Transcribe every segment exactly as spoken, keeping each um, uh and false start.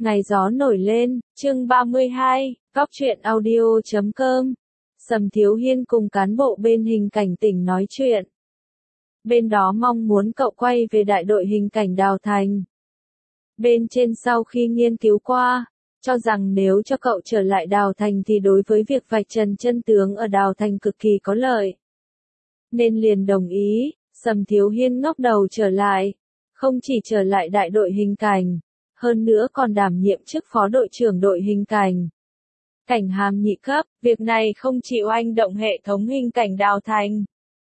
Ngày gió nổi lên, chương ba mươi hai, góc truyện audio chấm com. Sầm Thiếu Hiên cùng cán bộ bên hình cảnh tỉnh nói chuyện. Bên đó mong muốn cậu quay về đại đội hình cảnh Đào Thành. Bên trên sau khi nghiên cứu qua, cho rằng nếu cho cậu trở lại Đào Thành thì đối với việc vạch trần chân tướng ở Đào Thành cực kỳ có lợi. Nên liền đồng ý, Sầm Thiếu Hiên ngóc đầu trở lại. Không chỉ trở lại đại đội hình cảnh, hơn nữa còn đảm nhiệm chức phó đội trưởng đội hình cảnh. Cảnh hàm nhị cấp, việc này không chịu anh động hệ thống hình cảnh Đào Thành.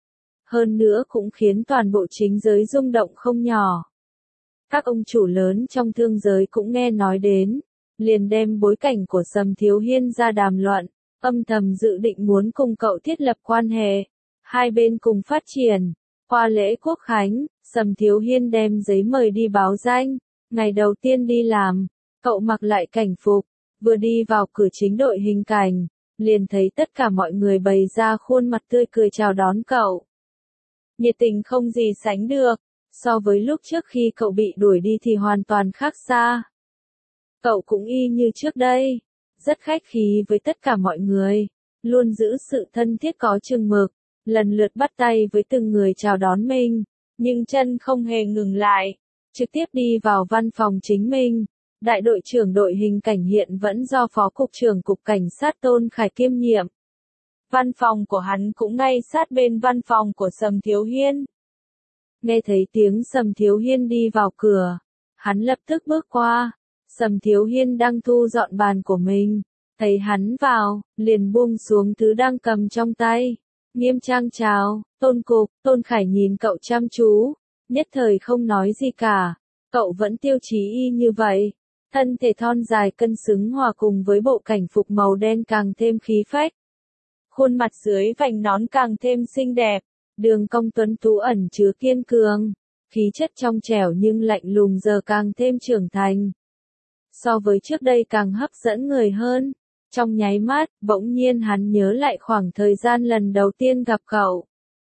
Hơn nữa cũng khiến toàn bộ chính giới rung động không nhỏ. Các ông chủ lớn trong thương giới cũng nghe nói đến, liền đem bối cảnh của Sầm Thiếu Hiên ra đàm luận, âm thầm dự định muốn cùng cậu thiết lập quan hệ, hai bên cùng phát triển. Qua lễ quốc khánh, Sầm Thiếu Hiên đem giấy mời đi báo danh. Ngày đầu tiên đi làm, cậu mặc lại cảnh phục, vừa đi vào cửa chính đội hình cảnh, liền thấy tất cả mọi người bày ra khuôn mặt tươi cười chào đón cậu. Nhiệt tình không gì sánh được, so với lúc trước khi cậu bị đuổi đi thì hoàn toàn khác xa. Cậu cũng y như trước đây, rất khách khí với tất cả mọi người, luôn giữ sự thân thiết có chừng mực, lần lượt bắt tay với từng người chào đón mình, nhưng chân không hề ngừng lại. Trực tiếp đi vào văn phòng chính mình, đại đội trưởng đội hình cảnh hiện vẫn do phó cục trưởng cục cảnh sát Tôn Khải kiêm nhiệm. Văn phòng của hắn cũng ngay sát bên văn phòng của Sầm Thiếu Hiên. Nghe thấy tiếng Sầm Thiếu Hiên đi vào cửa, hắn lập tức bước qua. Sầm Thiếu Hiên đang thu dọn bàn của mình, thấy hắn vào, liền buông xuống thứ đang cầm trong tay. Nghiêm trang chào, Tôn cục, Tôn Khải nhìn cậu chăm chú. Nhất thời không nói gì cả, cậu vẫn tiêu chí y như vậy, thân thể thon dài cân xứng hòa cùng với bộ cảnh phục màu đen càng thêm khí phách. Khuôn mặt dưới vành nón càng thêm xinh đẹp, đường cong tuấn tú ẩn chứa kiên cường, khí chất trong trẻo nhưng lạnh lùng giờ càng thêm trưởng thành. So với trước đây càng hấp dẫn người hơn, trong nháy mắt, bỗng nhiên hắn nhớ lại khoảng thời gian lần đầu tiên gặp cậu.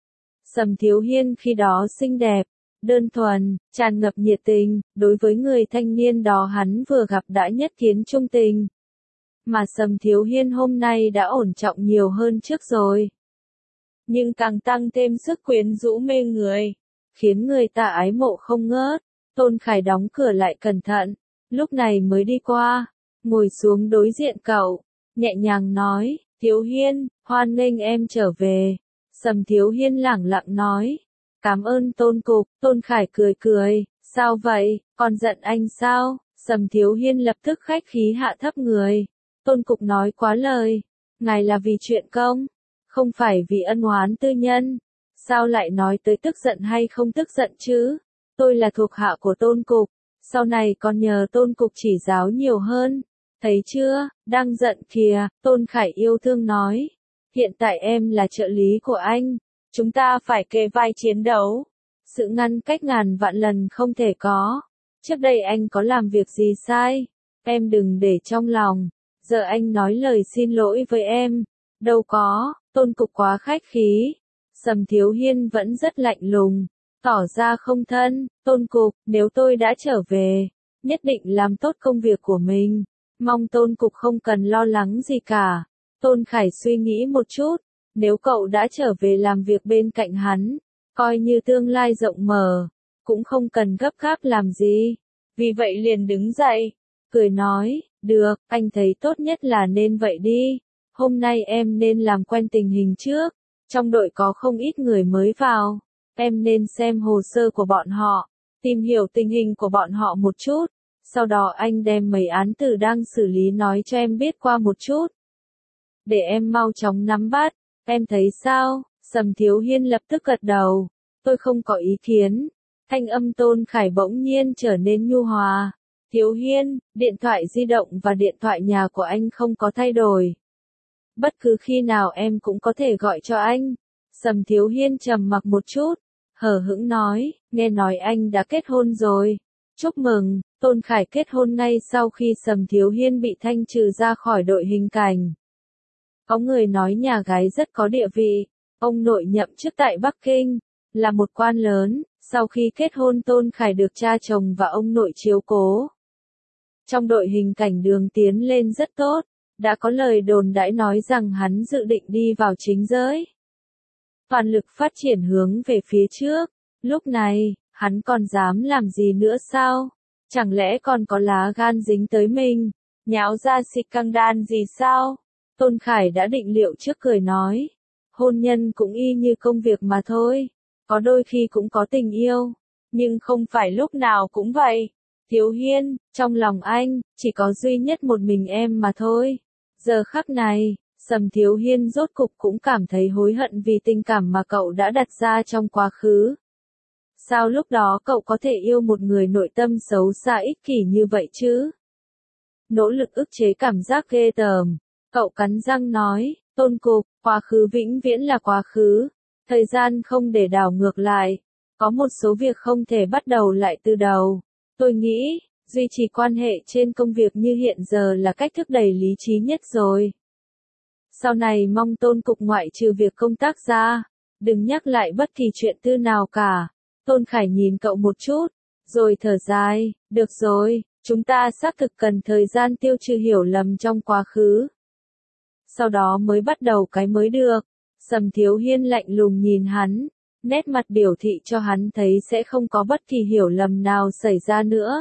Sầm Thiếu Hiên khi đó xinh đẹp, đơn thuần, tràn ngập nhiệt tình, đối với người thanh niên đó hắn vừa gặp đã nhất kiến trung tình. Mà Sầm Thiếu Hiên hôm nay đã ổn trọng nhiều hơn trước rồi. Nhưng càng tăng thêm sức quyến rũ mê người, khiến người ta ái mộ không ngớt. Tôn Khải đóng cửa lại cẩn thận, lúc này mới đi qua, ngồi xuống đối diện cậu, nhẹ nhàng nói, Thiếu Hiên, hoan nghênh em trở về. Sầm Thiếu Hiên lẳng lặng nói. Cảm ơn Tôn cục, Tôn Khải cười cười, sao vậy, còn giận anh sao? Sầm Thiếu Hiên lập tức khách khí hạ thấp người. Tôn cục nói quá lời, ngài là vì chuyện công, không phải vì ân oán tư nhân. Sao lại nói tới tức giận hay không tức giận chứ? Tôi là thuộc hạ của Tôn cục, sau này còn nhờ Tôn cục chỉ giáo nhiều hơn. Thấy chưa, đang giận kìa, Tôn Khải yêu thương nói. Hiện tại em là trợ lý của anh. Chúng ta phải kề vai chiến đấu. Sự ngăn cách ngàn vạn lần không thể có. Trước đây anh có làm việc gì sai? Em đừng để trong lòng. Giờ anh nói lời xin lỗi với em. Đâu có, Tôn cục quá khách khí. Sầm Thiếu Hiên vẫn rất lạnh lùng, tỏ ra không thân. Tôn cục, nếu tôi đã trở về, nhất định làm tốt công việc của mình. Mong Tôn cục không cần lo lắng gì cả. Tôn Khải suy nghĩ một chút. Nếu cậu đã trở về làm việc bên cạnh hắn, coi như tương lai rộng mở, cũng không cần gấp gáp làm gì. Vì vậy liền đứng dậy, cười nói, được, anh thấy tốt nhất là nên vậy đi. Hôm nay em nên làm quen tình hình trước. Trong đội có không ít người mới vào. Em nên xem hồ sơ của bọn họ, tìm hiểu tình hình của bọn họ một chút. Sau đó anh đem mấy án tử đang xử lý nói cho em biết qua một chút. Để em mau chóng nắm bắt. Em thấy sao? Sầm Thiếu Hiên lập tức gật đầu. Tôi không có ý kiến. Thanh âm Tôn Khải bỗng nhiên trở nên nhu hòa. Thiếu Hiên, điện thoại di động và điện thoại nhà của anh không có thay đổi. Bất cứ khi nào em cũng có thể gọi cho anh. Sầm Thiếu Hiên trầm mặc một chút, hờ hững nói, nghe nói anh đã kết hôn rồi. Chúc mừng. Tôn Khải kết hôn ngay sau khi Sầm Thiếu Hiên bị thanh trừ ra khỏi đội hình cảnh. Có người nói nhà gái rất có địa vị, ông nội nhậm chức tại Bắc Kinh, là một quan lớn, sau khi kết hôn Tôn Khải được cha chồng và ông nội chiếu cố. trong đội hình cảnh đường tiến lên rất tốt, đã có lời đồn đãi nói rằng hắn dự định đi vào chính giới. Toàn lực phát triển hướng về phía trước, lúc này, hắn còn dám làm gì nữa sao? Chẳng lẽ còn có lá gan dính tới mình, nháo ra xịt căng đan gì sao? Tôn Khải đã định liệu trước cười nói, hôn nhân cũng y như công việc mà thôi, có đôi khi cũng có tình yêu, nhưng không phải lúc nào cũng vậy. Thiếu Hiên, trong lòng anh, chỉ có duy nhất một mình em mà thôi. Giờ khắc này, Sầm Thiếu Hiên rốt cục cũng cảm thấy hối hận vì tình cảm mà cậu đã đặt ra trong quá khứ. Sao lúc đó cậu có thể yêu một người nội tâm xấu xa ích kỷ như vậy chứ? Nỗ lực ức chế cảm giác ghê tởm, cậu cắn răng nói, Tôn Cục, quá khứ vĩnh viễn là quá khứ, thời gian không để đảo ngược lại, có một số việc không thể bắt đầu lại từ đầu. Tôi nghĩ, duy trì quan hệ trên công việc như hiện giờ là cách thức đầy lý trí nhất rồi. Sau này mong Tôn Cục ngoại trừ việc công tác ra, đừng nhắc lại bất kỳ chuyện tư nào cả. Tôn Khải nhìn cậu một chút, rồi thở dài, được rồi, chúng ta xác thực cần thời gian tiêu trừ hiểu lầm trong quá khứ. Sau đó mới bắt đầu cái mới được. Sầm Thiếu Hiên lạnh lùng nhìn hắn, nét mặt biểu thị cho hắn thấy sẽ không có bất kỳ hiểu lầm nào xảy ra nữa.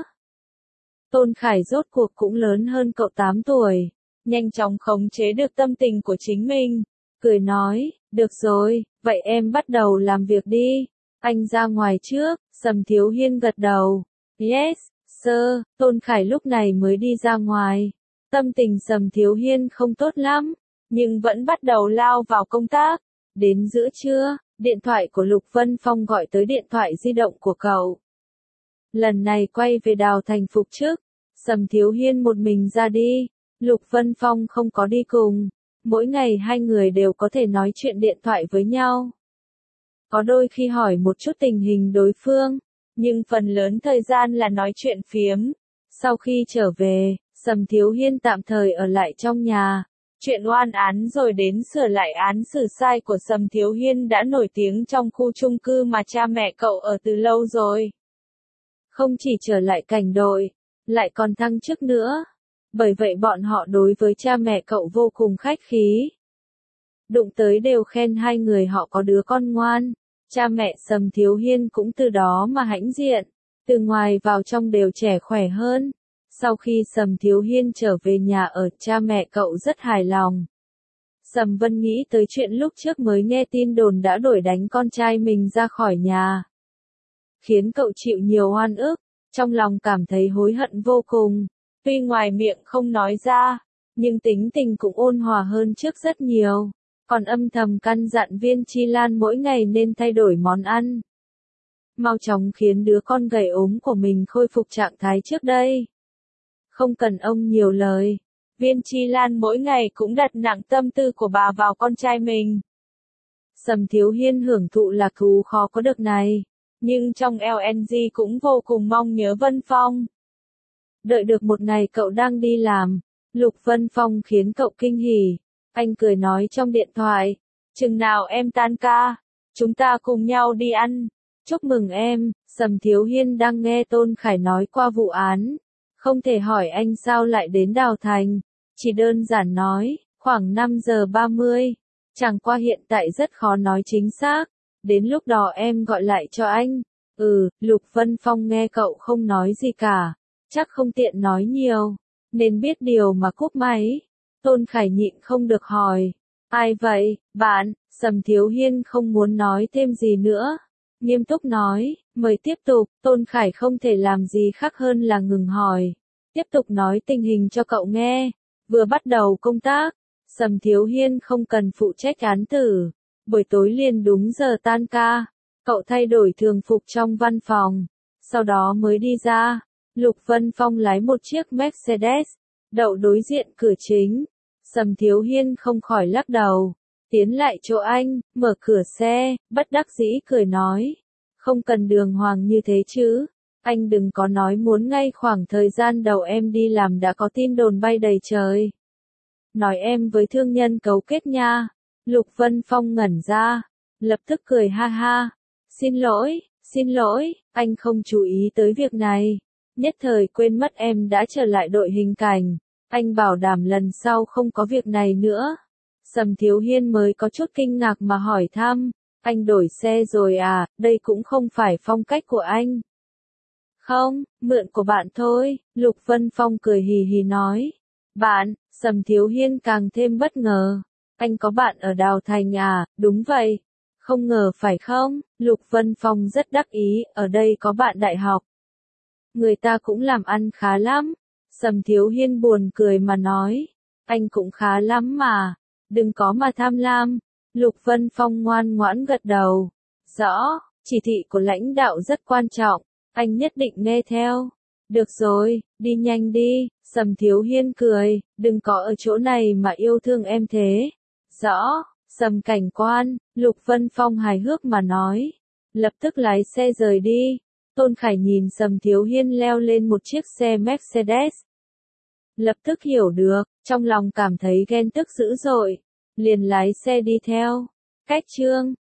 Tôn Khải rốt cuộc cũng lớn hơn cậu tám tuổi, nhanh chóng khống chế được tâm tình của chính mình, cười nói, được rồi, vậy em bắt đầu làm việc đi. Anh ra ngoài trước, Sầm Thiếu Hiên gật đầu. Yes, sir, Tôn Khải lúc này mới đi ra ngoài. Tâm tình Sầm Thiếu Hiên không tốt lắm, nhưng vẫn bắt đầu lao vào công tác. Đến giữa trưa, điện thoại của Lục Vân Phong gọi tới điện thoại di động của cậu. Lần này quay về Đào Thành phục chức, Sầm Thiếu Hiên một mình ra đi, Lục Vân Phong không có đi cùng. Mỗi ngày hai người đều có thể nói chuyện điện thoại với nhau. Có đôi khi hỏi một chút tình hình đối phương, nhưng phần lớn thời gian là nói chuyện phiếm. Sau khi trở về, Sầm Thiếu Hiên tạm thời ở lại trong nhà. Chuyện oan án rồi đến sửa lại án xử sai của Sầm Thiếu Hiên đã nổi tiếng trong khu chung cư mà cha mẹ cậu ở từ lâu rồi. Không chỉ trở lại cảnh đội, lại còn thăng chức nữa. Bởi vậy bọn họ đối với cha mẹ cậu vô cùng khách khí. Đụng tới đều khen hai người họ có đứa con ngoan. Cha mẹ Sầm Thiếu Hiên cũng từ đó mà hãnh diện, từ ngoài vào trong đều trẻ khỏe hơn. Sau khi Sầm Thiếu Hiên trở về nhà ở, cha mẹ cậu rất hài lòng. Sầm Vân nghĩ tới chuyện lúc trước mới nghe tin đồn đã đuổi đánh con trai mình ra khỏi nhà, khiến cậu chịu nhiều oan ức, trong lòng cảm thấy hối hận vô cùng. Tuy ngoài miệng không nói ra, nhưng tính tình cũng ôn hòa hơn trước rất nhiều. Còn âm thầm căn dặn Viên Chi Lan mỗi ngày nên thay đổi món ăn, mau chóng khiến đứa con gầy ốm của mình khôi phục trạng thái trước đây. Không cần ông nhiều lời, Viên Chi Lan mỗi ngày cũng đặt nặng tâm tư của bà vào con trai mình. Sầm Thiếu Hiên hưởng thụ lạc thú khó có được này, nhưng trong lờ en giê cũng vô cùng mong nhớ Vân Phong. Đợi được một ngày cậu đang đi làm, Lục Vân Phong khiến cậu kinh hỉ. Anh cười nói trong điện thoại, chừng nào em tan ca, chúng ta cùng nhau đi ăn. Chúc mừng em. Sầm Thiếu Hiên đang nghe Tôn Khải nói qua vụ án, không thể hỏi anh sao lại đến Đào Thành, chỉ đơn giản nói, khoảng năm giờ ba mươi, chẳng qua hiện tại rất khó nói chính xác, đến lúc đó em gọi lại cho anh. Ừ, Lục Vân Phong nghe cậu không nói gì cả, chắc không tiện nói nhiều, nên biết điều mà cúp máy. Tôn Khải nhịn không được hỏi, ai vậy, bạn? Sầm Thiếu Hiên không muốn nói thêm gì nữa, nghiêm túc nói, mời tiếp tục. Tôn Khải không thể làm gì khác hơn là ngừng hỏi, tiếp tục nói tình hình cho cậu nghe. Vừa bắt đầu công tác, Sầm Thiếu Hiên không cần phụ trách án tử, buổi tối liền đúng giờ tan ca, cậu thay đổi thường phục trong văn phòng, sau đó mới đi ra. Lục Vân Phong lái một chiếc Mercedes, đậu đối diện cửa chính. Sầm Thiếu Hiên không khỏi lắc đầu, tiến lại chỗ anh, mở cửa xe, bất đắc dĩ cười nói, không cần đường hoàng như thế chứ, anh đừng có nói muốn ngay khoảng thời gian đầu em đi làm đã có tin đồn bay đầy trời. Nói em với thương nhân cấu kết nha. Lục Vân Phong ngẩn ra, lập tức cười ha ha, xin lỗi, xin lỗi, anh không chú ý tới việc này. nhất thời quên mất em đã trở lại đội hình cảnh. Anh bảo đảm lần sau không có việc này nữa. Sầm Thiếu Hiên mới có chút kinh ngạc mà hỏi thăm, anh đổi xe rồi à, đây cũng không phải phong cách của anh. Không, mượn của bạn thôi, Lục Vân Phong cười hì hì nói. Bạn, Sầm Thiếu Hiên càng thêm bất ngờ. Anh có bạn ở Đào Thành à, đúng vậy. Không ngờ phải không, Lục Vân Phong rất đắc ý, ở đây có bạn đại học. Người ta cũng làm ăn khá lắm. Sầm Thiếu Hiên buồn cười mà nói, anh cũng khá lắm mà, đừng có mà tham lam. Lục Vân Phong ngoan ngoãn gật đầu. Rõ, chỉ thị của lãnh đạo rất quan trọng, anh nhất định nghe theo. Được rồi, đi nhanh đi, Sầm Thiếu Hiên cười, đừng có ở chỗ này mà yêu thương em thế. Rõ, Sầm cảnh quan, Lục Vân Phong hài hước mà nói. Lập tức lái xe rời đi. Tôn Khải nhìn Sầm Thiếu Hiên leo lên một chiếc xe Mercedes. Lập tức hiểu được, trong lòng cảm thấy ghen tức dữ dội. Liền lái xe đi theo. Cách chương